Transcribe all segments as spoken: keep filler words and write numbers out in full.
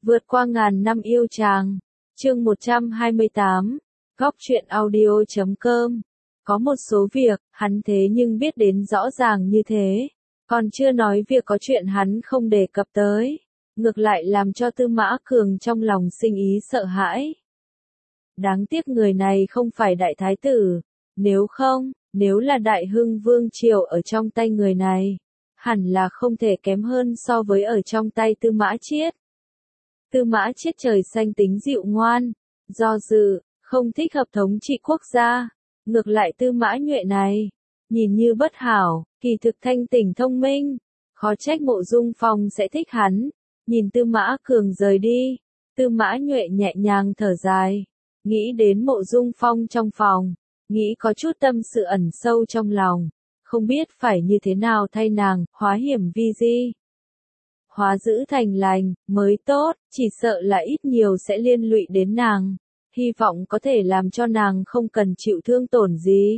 Vượt qua ngàn năm yêu chàng. Chương một trăm hai mươi tám. Góc truyện audio chấm com. Có một số việc, hắn thế nhưng biết đến rõ ràng như thế. Còn chưa nói việc có chuyện hắn không đề cập tới. Ngược lại làm cho Tư Mã Cường trong lòng sinh ý sợ hãi. Đáng tiếc người này không phải đại thái tử. Nếu không, nếu là đại hưng vương triều ở trong tay người này, hẳn là không thể kém hơn so với ở trong tay Tư Mã Chiết. Tư Mã Chiết trời xanh tính dịu ngoan, do dự, không thích hợp thống trị quốc gia. Ngược lại Tư Mã Nhuệ này, nhìn như bất hảo, kỳ thực thanh tỉnh thông minh, khó trách Mộ Dung Phong sẽ thích hắn. Nhìn Tư Mã Cường rời đi, Tư Mã Nhuệ nhẹ nhàng thở dài, nghĩ đến Mộ Dung Phong trong phòng, nghĩ có chút tâm sự ẩn sâu trong lòng, không biết phải như thế nào thay nàng hóa hiểm vi di. Hóa dữ thành lành, mới tốt, chỉ sợ là ít nhiều sẽ liên lụy đến nàng, hy vọng có thể làm cho nàng không cần chịu thương tổn gì.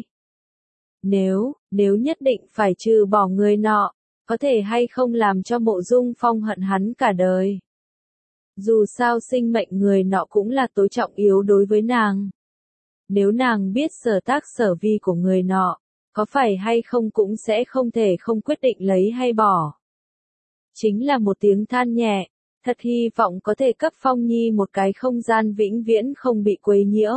Nếu, nếu nhất định phải trừ bỏ người nọ, có thể hay không làm cho Mộ Dung Phong hận hắn cả đời. Dù sao sinh mệnh người nọ cũng là tối trọng yếu đối với nàng. Nếu nàng biết sở tác sở vi của người nọ, có phải hay không cũng sẽ không thể không quyết định lấy hay bỏ. Chính là một tiếng than nhẹ, thật hy vọng có thể cấp Phong Nhi một cái không gian vĩnh viễn không bị quấy nhiễu.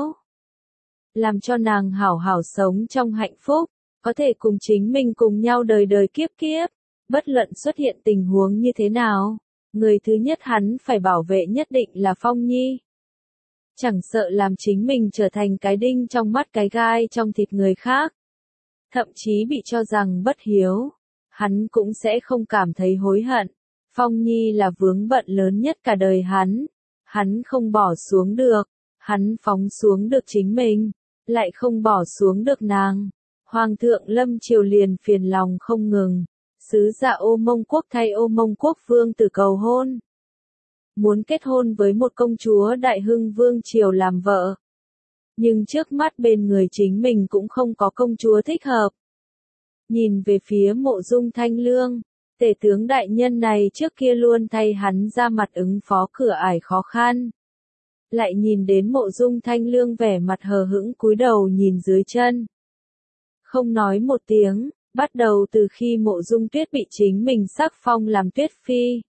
Làm cho nàng hảo hảo sống trong hạnh phúc, có thể cùng chính mình cùng nhau đời đời kiếp kiếp, bất luận xuất hiện tình huống như thế nào, người thứ nhất hắn phải bảo vệ nhất định là Phong Nhi. Chẳng sợ làm chính mình trở thành cái đinh trong mắt cái gai trong thịt người khác. Thậm chí bị cho rằng bất hiếu, hắn cũng sẽ không cảm thấy hối hận. Phong Nhi là vướng bận lớn nhất cả đời hắn, hắn không bỏ xuống được, hắn phóng xuống được chính mình, lại không bỏ xuống được nàng. Hoàng thượng lâm triều liền phiền lòng không ngừng, sứ giả Ô Mông Quốc thay Ô Mông Quốc vương tử cầu hôn. Muốn kết hôn với một công chúa đại hưng vương triều làm vợ. Nhưng trước mắt bên người chính mình cũng không có công chúa thích hợp. Nhìn về phía Mộ Dung Thanh Lương, tể tướng đại nhân này trước kia luôn thay hắn ra mặt ứng phó cửa ải khó khăn. Lại nhìn đến Mộ Dung Thanh Lương vẻ mặt hờ hững cúi đầu nhìn dưới chân. Không nói một tiếng, bắt đầu từ khi Mộ Dung Tuyết bị chính mình sắc phong làm Tuyết Phi.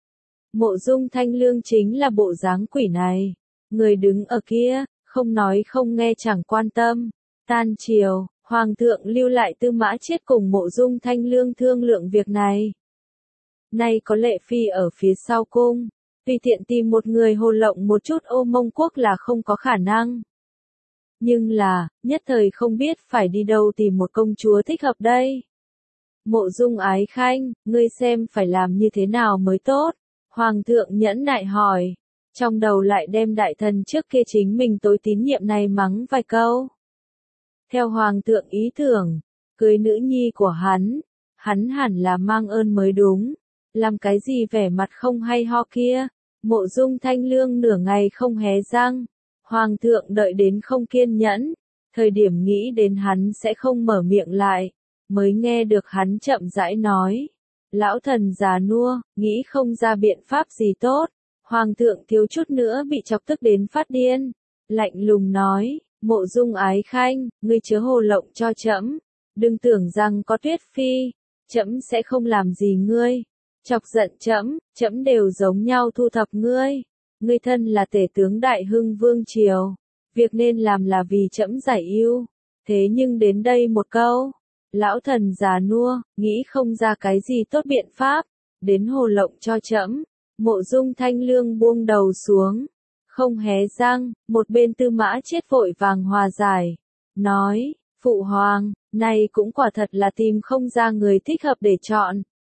Mộ Dung Thanh Lương chính là bộ dáng quỷ này. Người đứng ở kia, không nói không nghe chẳng quan tâm. Tan chiều, Hoàng thượng lưu lại Tư Mã Chiết cùng Mộ Dung Thanh Lương thương lượng việc này. Nay có Lệ Phi ở phía sau cung, tùy tiện tìm một người hồ lộng một chút Ô Mông Quốc là không có khả năng. Nhưng là, nhất thời không biết phải đi đâu tìm một công chúa thích hợp đây. Mộ Dung Ái Khanh, ngươi xem phải làm như thế nào mới tốt? Hoàng thượng nhẫn nại hỏi, trong đầu lại đem đại thần trước kia chính mình tối tín nhiệm này mắng vài câu. Theo Hoàng thượng ý tưởng, cưới nữ nhi của hắn, hắn hẳn là mang ơn mới đúng, làm cái gì vẻ mặt không hay ho kia. Mộ Dung Thanh Lương nửa ngày không hé răng, Hoàng thượng đợi đến không kiên nhẫn, thời điểm nghĩ đến hắn sẽ không mở miệng lại, mới nghe được hắn chậm rãi nói. Lão thần già nua, nghĩ không ra biện pháp gì tốt. Hoàng thượng thiếu chút nữa bị chọc tức đến phát điên. Lạnh lùng nói, Mộ Dung Ái Khanh, ngươi chớ hồ lộng cho trẫm. Đừng tưởng rằng có Tuyết Phi, trẫm sẽ không làm gì ngươi. Chọc giận trẫm, trẫm đều giống nhau thu thập ngươi. Ngươi thân là tể tướng đại hưng vương triều. Việc nên làm là vì trẫm giải ưu. Thế nhưng đến đây một câu. Lão thần già nua, nghĩ không ra cái gì tốt biện pháp, đến hồ lộng cho trẫm. Mộ Dung Thanh Lương buông đầu xuống, không hé răng, một bên Tư Mã Chiết vội vàng hòa giải, nói, phụ hoàng, này cũng quả thật là tìm không ra người thích hợp để chọn.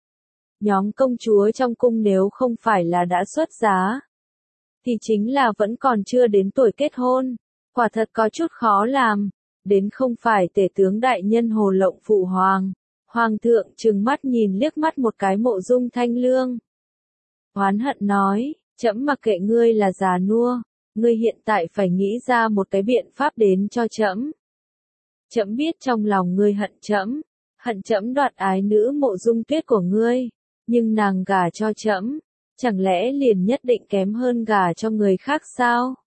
Nhóm công chúa trong cung nếu không phải là đã xuất giá, thì chính là vẫn còn chưa đến tuổi kết hôn, quả thật có chút khó làm. Đến không phải tể tướng đại nhân hồ lộng phụ hoàng. Hoàng thượng trừng mắt nhìn liếc mắt một cái Mộ Dung Thanh Lương. Oán hận nói, trẫm mặc kệ ngươi là già nua, ngươi hiện tại phải nghĩ ra một cái biện pháp đến cho trẫm. Trẫm biết trong lòng ngươi hận trẫm, hận trẫm đoạt ái nữ Mộ Dung Tuyết của ngươi, nhưng nàng gả cho trẫm, chẳng lẽ liền nhất định kém hơn gả cho người khác sao?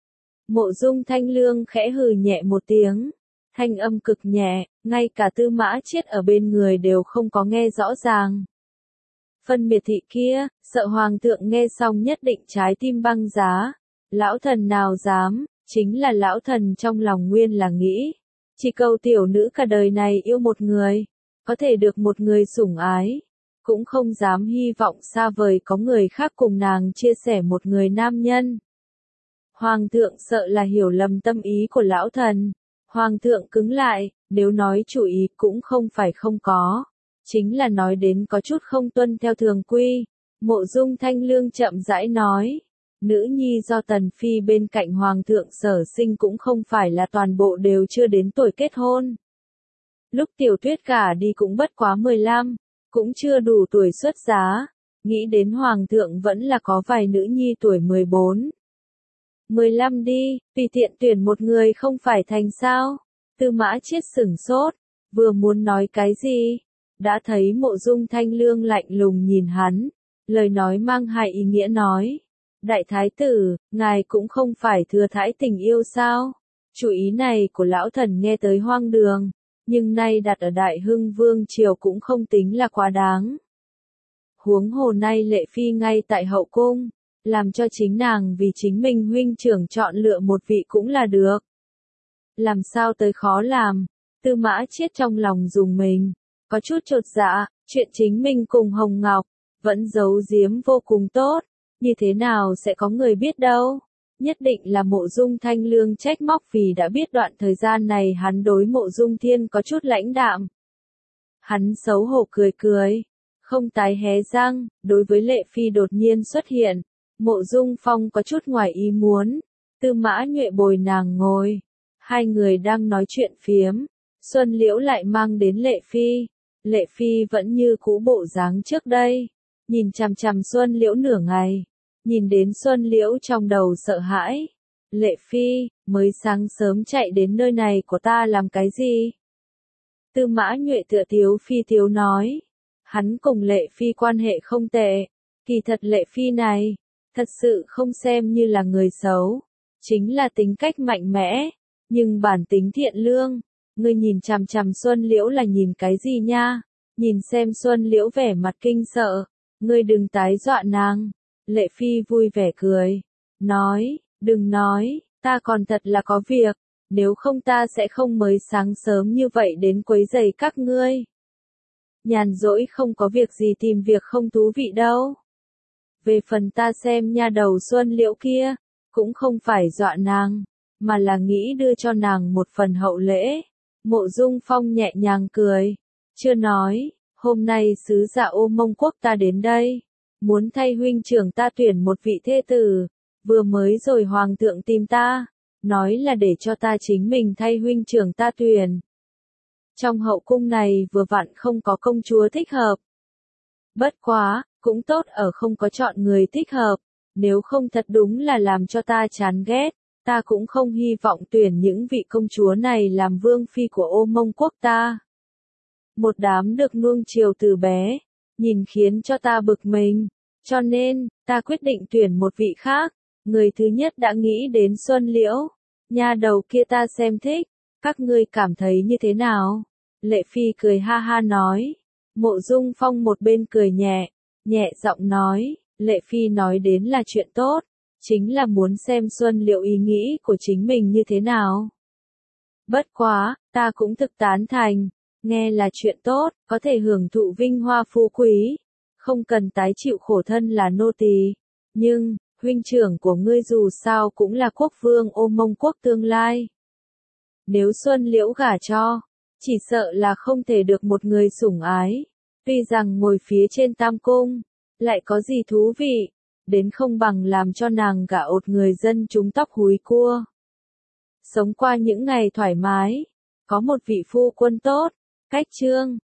Mộ Dung Thanh Lương khẽ hừ nhẹ một tiếng, thanh âm cực nhẹ, ngay cả Tư Mã Chiết ở bên người đều không có nghe rõ ràng. Phân miệt thị kia, sợ hoàng thượng nghe xong nhất định trái tim băng giá, lão thần nào dám, chính là lão thần trong lòng nguyên là nghĩ, chỉ cầu tiểu nữ cả đời này yêu một người, có thể được một người sủng ái, cũng không dám hy vọng xa vời có người khác cùng nàng chia sẻ một người nam nhân. Hoàng thượng sợ là hiểu lầm tâm ý của lão thần, hoàng thượng cứng lại, nếu nói chủ ý cũng không phải không có, chính là nói đến có chút không tuân theo thường quy. Mộ Dung Thanh Lương chậm rãi nói, nữ nhi do Tần Phi bên cạnh hoàng thượng sở sinh cũng không phải là toàn bộ đều chưa đến tuổi kết hôn. Lúc Tiểu Tuyết gả đi cũng bất quá mười lăm, cũng chưa đủ tuổi xuất giá, nghĩ đến hoàng thượng vẫn là có vài nữ nhi tuổi mười bốn. mười lăm đi, tùy tiện tuyển một người không phải thành sao? Tư Mã Chiết sửng sốt, vừa muốn nói cái gì, đã thấy Mộ Dung Thanh Lương lạnh lùng nhìn hắn, lời nói mang hai ý nghĩa nói, đại thái tử, ngài cũng không phải thừa thãi tình yêu sao? Chủ ý này của lão thần nghe tới hoang đường, nhưng nay đặt ở Đại Hưng Vương triều cũng không tính là quá đáng. Huống hồ nay Lệ Phi ngay tại hậu cung, làm cho chính nàng vì chính mình huynh trưởng chọn lựa một vị cũng là được. Làm sao tới khó làm, Tư Mã Chiết trong lòng dùng mình, có chút chột dạ, chuyện chính mình cùng Hồng Ngọc, vẫn giấu giếm vô cùng tốt, như thế nào sẽ có người biết đâu. Nhất định là Mộ Dung Thanh Lương trách móc vì đã biết đoạn thời gian này hắn đối Mộ Dung Thiên có chút lãnh đạm. Hắn xấu hổ cười cười, không tái hé răng, đối với Lệ Phi đột nhiên xuất hiện, Mộ Dung Phong có chút ngoài ý muốn, Tư Mã Nhuệ bồi nàng ngồi, hai người đang nói chuyện phiếm, Xuân Liễu lại mang đến Lệ Phi, Lệ Phi vẫn như cũ bộ dáng trước đây, nhìn chằm chằm Xuân Liễu nửa ngày. Nhìn đến Xuân Liễu trong đầu sợ hãi. Lệ Phi, mới sáng sớm chạy đến nơi này của ta làm cái gì? Tư Mã Nhuệ tựa Tiếu Phi Tiếu nói. Hắn cùng Lệ Phi quan hệ không tệ. Kỳ thật Lệ Phi này, thật sự không xem như là người xấu. Chính là tính cách mạnh mẽ, nhưng bản tính thiện lương. Ngươi nhìn chằm chằm Xuân Liễu là nhìn cái gì nha? Nhìn xem Xuân Liễu vẻ mặt kinh sợ. Ngươi đừng tái dọa nàng. Lệ Phi vui vẻ cười, nói, đừng nói, ta còn thật là có việc, nếu không ta sẽ không mới sáng sớm như vậy đến quấy rầy các ngươi. Nhàn rỗi không có việc gì tìm việc không thú vị đâu. Về phần ta xem nha đầu Xuân Liễu kia, cũng không phải dọa nàng, mà là nghĩ đưa cho nàng một phần hậu lễ. Mộ Dung Phong nhẹ nhàng cười, chưa nói, hôm nay sứ giả Ô Mông Quốc ta đến đây. Muốn thay huynh trưởng ta tuyển một vị thê tử, vừa mới rồi hoàng thượng tìm ta, nói là để cho ta chính mình thay huynh trưởng ta tuyển. Trong hậu cung này vừa vặn không có công chúa thích hợp. Bất quá, cũng tốt ở không có chọn người thích hợp, nếu không thật đúng là làm cho ta chán ghét, ta cũng không hy vọng tuyển những vị công chúa này làm vương phi của Ô Mông Quốc ta. Một đám được nuông chiều từ bé. Nhìn khiến cho ta bực mình, cho nên, ta quyết định tuyển một vị khác, người thứ nhất đã nghĩ đến Xuân Liễu, nha đầu kia ta xem thích, các ngươi cảm thấy như thế nào? Lệ Phi cười ha ha nói, Mộ Dung Phong một bên cười nhẹ, nhẹ giọng nói, Lệ Phi nói đến là chuyện tốt, chính là muốn xem Xuân Liễu ý nghĩ của chính mình như thế nào. Bất quá, ta cũng thực tán thành. Nghe là chuyện tốt, có thể hưởng thụ vinh hoa phú quý, không cần tái chịu khổ thân là nô tỳ. Nhưng, huynh trưởng của ngươi dù sao cũng là quốc vương Ô Mông Quốc tương lai. Nếu Xuân Liễu gả cho, chỉ sợ là không thể được một người sủng ái. Tuy rằng ngồi phía trên tam cung, lại có gì thú vị, đến không bằng làm cho nàng gả ột người dân chúng tóc húi cua. Sống qua những ngày thoải mái, có một vị phu quân tốt. Cách chương